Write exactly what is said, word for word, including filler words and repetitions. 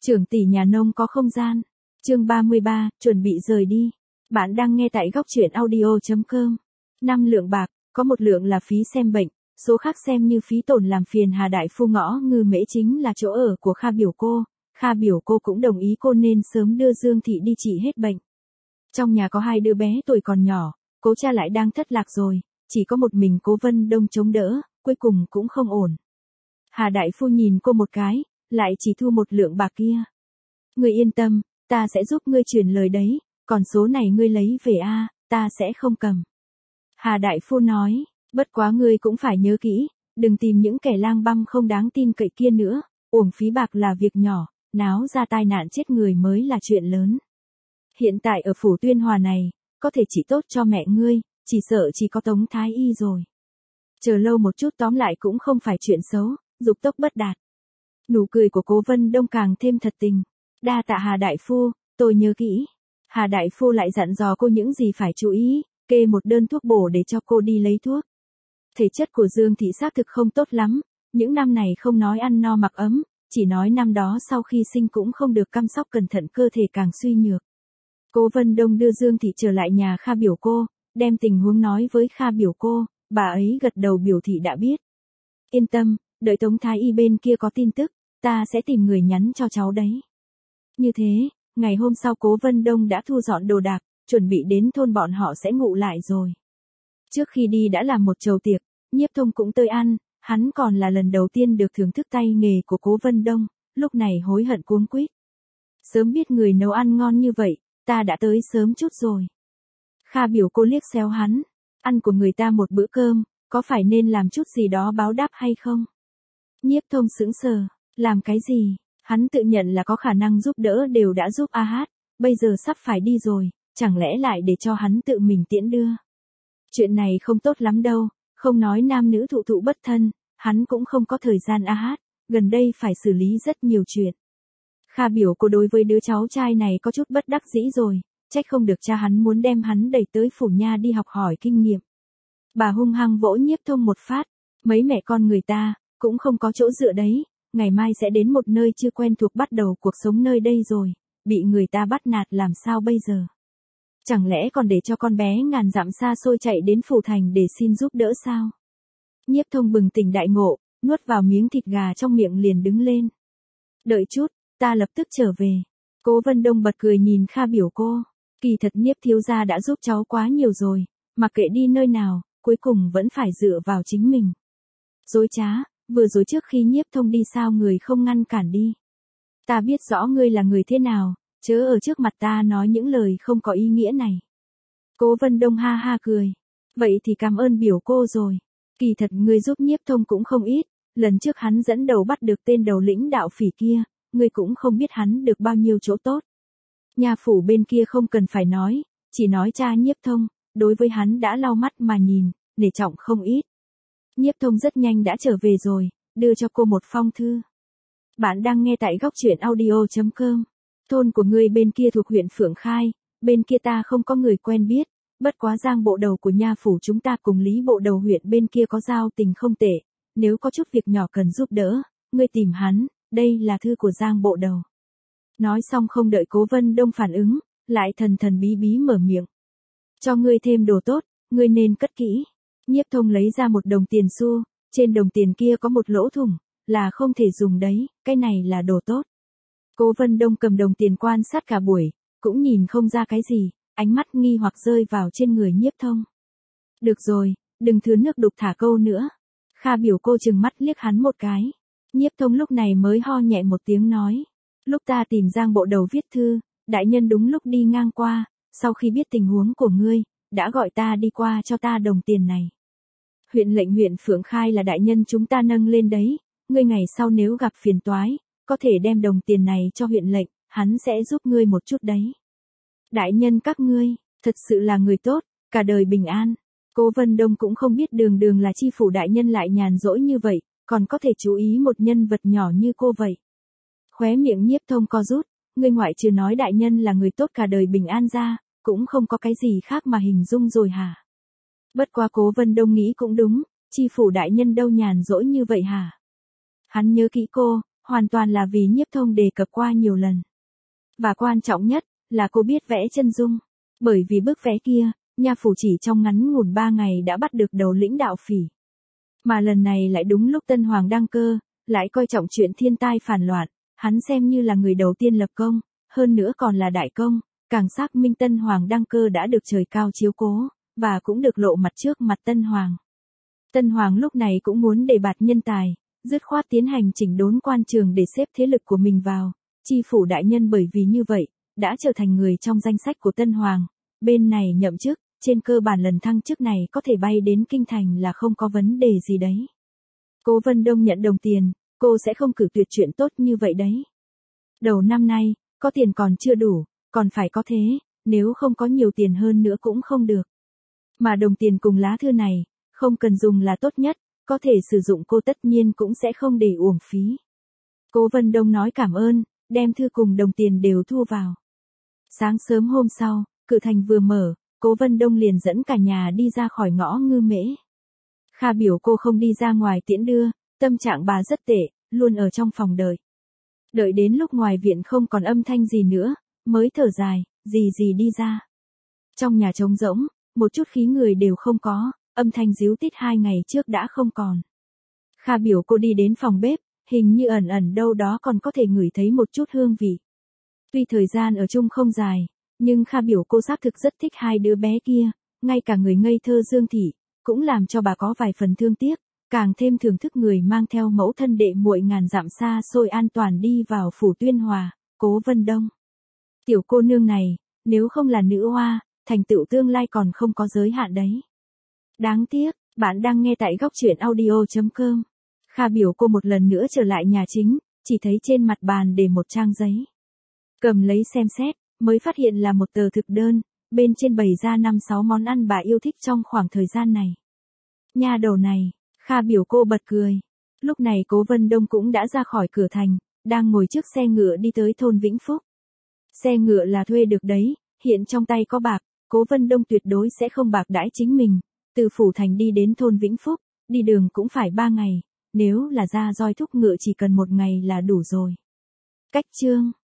Trưởng tỷ nhà nông có không gian. Chương ba mươi ba, chuẩn bị rời đi. Bạn đang nghe tại góc truyện audio chấm com. năm lượng bạc, có một lượng là phí xem bệnh, số khác xem như phí tổn làm phiền Hà Đại Phu ngõ Ngư Mễ chính là chỗ ở của Kha biểu cô. Kha biểu cô cũng đồng ý cô nên sớm đưa Dương Thị đi trị hết bệnh. Trong nhà có hai đứa bé tuổi còn nhỏ, cố cha lại đang thất lạc rồi, chỉ có một mình Cố Vân Đông chống đỡ, cuối cùng cũng không ổn. Hà Đại Phu nhìn cô một cái, lại chỉ thu một lượng bạc kia. Ngươi yên tâm, ta sẽ giúp ngươi truyền lời đấy, còn số này ngươi lấy về a, ta sẽ không cầm. Hà Đại Phu nói, bất quá ngươi cũng phải nhớ kỹ, đừng tìm những kẻ lang băm không đáng tin cậy kia nữa, uổng phí bạc là việc nhỏ, náo ra tai nạn chết người mới là chuyện lớn. Hiện tại ở phủ Tuyên Hòa này, có thể chỉ tốt cho mẹ ngươi, chỉ sợ chỉ có Tống Thái Y rồi. Chờ lâu một chút tóm lại cũng không phải chuyện xấu, dục tốc bất đạt. Nụ cười của Cố Vân Đông càng thêm thật tình. Đa tạ Hà Đại Phu, tôi nhớ kỹ. Hà Đại Phu lại dặn dò cô những gì phải chú ý, kê một đơn thuốc bổ để cho cô đi lấy thuốc. Thể chất của Dương Thị xác thực không tốt lắm, những năm này không nói ăn no mặc ấm, chỉ nói năm đó sau khi sinh cũng không được chăm sóc cẩn thận, cơ thể càng suy nhược. Cố Vân Đông đưa Dương Thị trở lại nhà Kha biểu cô, đem tình huống nói với Kha biểu cô, bà ấy gật đầu biểu thị đã biết. Yên tâm, đợi Tống Thái Y bên kia có tin tức, ta sẽ tìm người nhắn cho cháu đấy. Như thế, ngày hôm sau Cố Vân Đông đã thu dọn đồ đạc, chuẩn bị đến thôn bọn họ sẽ ngủ lại rồi. Trước khi đi đã làm một chầu tiệc, Nhiếp Thông cũng tới ăn, hắn còn là lần đầu tiên được thưởng thức tay nghề của Cố Vân Đông, lúc này hối hận cuống quýt. Sớm biết người nấu ăn ngon như vậy, ta đã tới sớm chút rồi. Kha biểu cô liếc xéo hắn, ăn của người ta một bữa cơm, có phải nên làm chút gì đó báo đáp hay không? Nhiếp Thông sững sờ, làm cái gì? Hắn tự nhận là có khả năng giúp đỡ đều đã giúp A Hát, bây giờ sắp phải đi rồi, chẳng lẽ lại để cho hắn tự mình tiễn đưa? Chuyện này không tốt lắm đâu, không nói nam nữ thụ thụ bất thân, hắn cũng không có thời gian A Hát, gần đây phải xử lý rất nhiều chuyện. Kha biểu cô đối với đứa cháu trai này có chút bất đắc dĩ rồi, trách không được cha hắn muốn đem hắn đẩy tới phủ nha đi học hỏi kinh nghiệm. Bà hung hăng vỗ Nhiếp Thông một phát, mấy mẹ con người ta, cũng không có chỗ dựa đấy, ngày mai sẽ đến một nơi chưa quen thuộc bắt đầu cuộc sống nơi đây rồi, bị người ta bắt nạt làm sao bây giờ? Chẳng lẽ còn để cho con bé ngàn dặm xa xôi chạy đến phủ thành để xin giúp đỡ sao? Nhiếp Thông bừng tỉnh đại ngộ, nuốt vào miếng thịt gà trong miệng liền đứng lên. Đợi chút, ta lập tức trở về. Cố Vân Đông bật cười nhìn Kha biểu cô, kỳ thật Nhiếp thiếu gia đã giúp cháu quá nhiều rồi, mặc kệ đi nơi nào, cuối cùng vẫn phải dựa vào chính mình. Dối trá, vừa rồi trước khi Nhiếp Thông đi sao người không ngăn cản đi. Ta biết rõ ngươi là người thế nào, chớ ở trước mặt ta nói những lời không có ý nghĩa này. Cố Vân Đông ha ha cười. Vậy thì cảm ơn biểu cô rồi. Kỳ thật ngươi giúp Nhiếp Thông cũng không ít, lần trước hắn dẫn đầu bắt được tên đầu lĩnh đạo phỉ kia, ngươi cũng không biết hắn được bao nhiêu chỗ tốt. Nhà phủ bên kia không cần phải nói, chỉ nói cha Nhiếp Thông, đối với hắn đã lau mắt mà nhìn, nể trọng không ít. Nhiếp Thông rất nhanh đã trở về rồi, đưa cho cô một phong thư. Bạn đang nghe tại góc truyện audio chấm com. Thôn của ngươi bên kia thuộc huyện Phượng Khai, bên kia ta không có người quen biết, bất quá Giang bộ đầu của nha phủ chúng ta cùng Lý bộ đầu huyện bên kia có giao tình không tệ, nếu có chút việc nhỏ cần giúp đỡ, ngươi tìm hắn, đây là thư của Giang bộ đầu. Nói xong không đợi Cố Vân Đông phản ứng, lại thần thần bí bí mở miệng. Cho ngươi thêm đồ tốt, ngươi nên cất kỹ. Nhiếp Thông lấy ra một đồng tiền xu, trên đồng tiền kia có một lỗ thủng, là không thể dùng đấy, cái này là đồ tốt. Cố Vân Đông cầm đồng tiền quan sát cả buổi, cũng nhìn không ra cái gì, ánh mắt nghi hoặc rơi vào trên người Nhiếp Thông. Được rồi, đừng thừa nước đục thả câu nữa. Kha biểu cô trừng mắt liếc hắn một cái. Nhiếp Thông lúc này mới ho nhẹ một tiếng nói. Lúc ta tìm Giang bộ đầu viết thư, đại nhân đúng lúc đi ngang qua, sau khi biết tình huống của ngươi, đã gọi ta đi qua cho ta đồng tiền này. Huyện lệnh huyện Phượng Khai là đại nhân chúng ta nâng lên đấy, ngươi ngày sau nếu gặp phiền toái, có thể đem đồng tiền này cho huyện lệnh, hắn sẽ giúp ngươi một chút đấy. Đại nhân các ngươi, thật sự là người tốt, cả đời bình an. Cố Vân Đông cũng không biết đường đường là chi phủ đại nhân lại nhàn rỗi như vậy, còn có thể chú ý một nhân vật nhỏ như cô vậy. Khóe miệng Nhiếp Thông co rút, ngươi ngoại trừ nói đại nhân là người tốt cả đời bình an ra, cũng không có cái gì khác mà hình dung rồi hả? Bất quá Cố Vân Đông nghĩ cũng đúng, chi phủ đại nhân đâu nhàn rỗi như vậy hả? Hắn nhớ kỹ cô, hoàn toàn là vì Nhiếp Thông đề cập qua nhiều lần. Và quan trọng nhất, là cô biết vẽ chân dung. Bởi vì bức vẽ kia, nha phủ chỉ trong ngắn ngủn ba ngày đã bắt được đầu lĩnh đạo phỉ. Mà lần này lại đúng lúc Tân Hoàng đăng cơ, lại coi trọng chuyện thiên tai phản loạn, hắn xem như là người đầu tiên lập công, hơn nữa còn là đại công, càng xác minh Tân Hoàng đăng cơ đã được trời cao chiếu cố, và cũng được lộ mặt trước mặt Tân Hoàng. Tân Hoàng lúc này cũng muốn đề bạt nhân tài, dứt khoát tiến hành chỉnh đốn quan trường để xếp thế lực của mình vào, chi phủ đại nhân bởi vì như vậy, đã trở thành người trong danh sách của Tân Hoàng, bên này nhậm chức, trên cơ bản lần thăng chức này có thể bay đến kinh thành là không có vấn đề gì đấy. Cố Vân Đông nhận đồng tiền, cô sẽ không cử tuyệt chuyện tốt như vậy đấy. Đầu năm nay, có tiền còn chưa đủ, còn phải có thế, nếu không có nhiều tiền hơn nữa cũng không được. Mà đồng tiền cùng lá thư này, không cần dùng là tốt nhất, có thể sử dụng cô tất nhiên cũng sẽ không để uổng phí. Cố Vân Đông nói cảm ơn, đem thư cùng đồng tiền đều thu vào. Sáng sớm hôm sau, cửa thành vừa mở, Cố Vân Đông liền dẫn cả nhà đi ra khỏi ngõ Ngư Mễ. Kha biểu cô không đi ra ngoài tiễn đưa, tâm trạng bà rất tệ, luôn ở trong phòng đợi. Đợi đến lúc ngoài viện không còn âm thanh gì nữa, mới thở dài, gì gì đi ra. Trong nhà trống rỗng, một chút khí người đều không có, âm thanh díu tít hai ngày trước đã không còn. Kha biểu cô đi đến phòng bếp, hình như ẩn ẩn đâu đó còn có thể ngửi thấy một chút hương vị. Tuy thời gian ở chung không dài, nhưng Kha biểu cô xác thực rất thích hai đứa bé kia, ngay cả người ngây thơ Dương Thị, cũng làm cho bà có vài phần thương tiếc, càng thêm thưởng thức người mang theo mẫu thân đệ muội ngàn dặm xa xôi an toàn đi vào phủ Tuyên Hòa, Cố Vân Đông. Tiểu cô nương này, nếu không là nữ oa, thành tựu tương lai còn không có giới hạn đấy. Đáng tiếc, bạn đang nghe tại góc truyện audio chấm com. Kha biểu cô một lần nữa trở lại nhà chính, chỉ thấy trên mặt bàn để một trang giấy. Cầm lấy xem xét, mới phát hiện là một tờ thực đơn, bên trên bày ra năm sáu món ăn bà yêu thích trong khoảng thời gian này. Nha đầu này, Kha biểu cô bật cười. Lúc này Cố Vân Đông cũng đã ra khỏi cửa thành, đang ngồi trước xe ngựa đi tới thôn Vĩnh Phúc. Xe ngựa là thuê được đấy, hiện trong tay có bạc, Cố Vân Đông tuyệt đối sẽ không bạc đãi chính mình. Từ phủ thành đi đến thôn Vĩnh Phúc, đi đường cũng phải ba ngày, nếu là ra roi thúc ngựa chỉ cần một ngày là đủ rồi. Cách chương